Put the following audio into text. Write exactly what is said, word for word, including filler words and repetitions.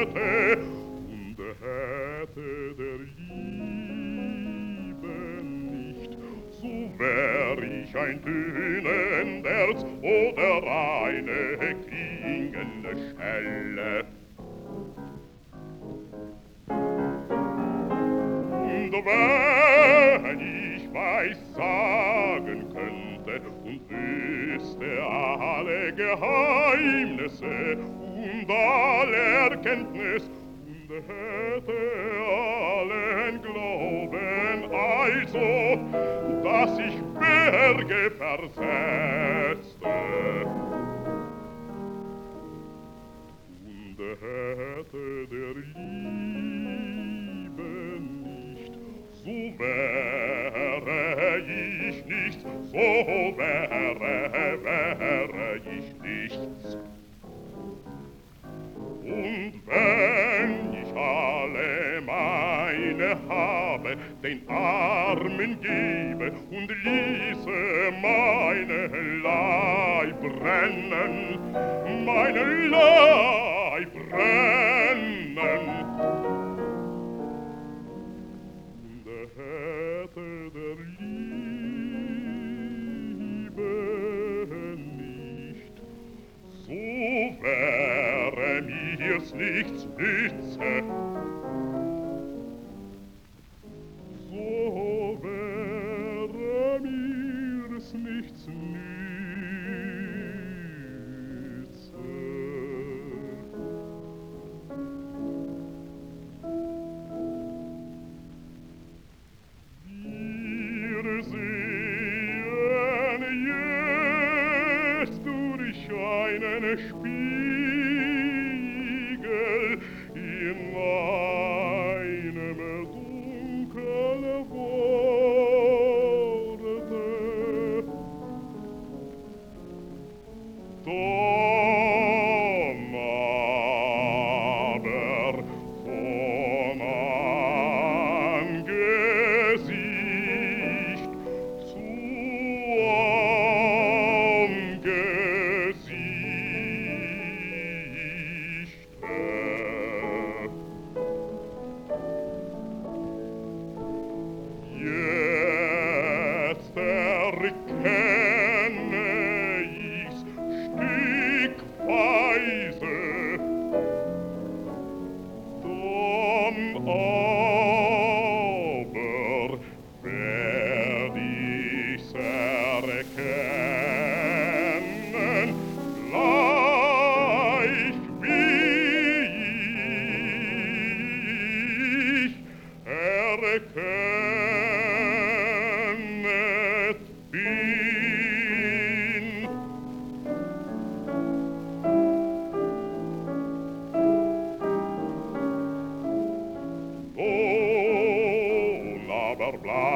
täte und hätte der Liebe nicht, so wär ich ein tönendes oder eine klingende Schelle. Und wenn ich weissagen könnte und wüsste alle Geheimnisse und alle Erkenntnis und hätte allen Glauben, also, dass ich Berge versetzte und hätte der Liebe nicht, so wäre ich nichts, so wäre, wäre ich nichts. Und wenn ich alle meine Habe den Armen gebe und ließe meinen Leib brennen, meinen Leib brennen, und hätte der Liebe nicht, so wäre mir's nichts nütze, so wäre mir's nichts nütze. Wir sehen jetzt durch einen Spiegel in einem dunkel Worte. Dann aber von Angesicht zu Angesichte. Jetzt erkenne ich's stückweise, dann aber werd ich's erkennen, gleich wie ich erkennet bin. Nun aber bleib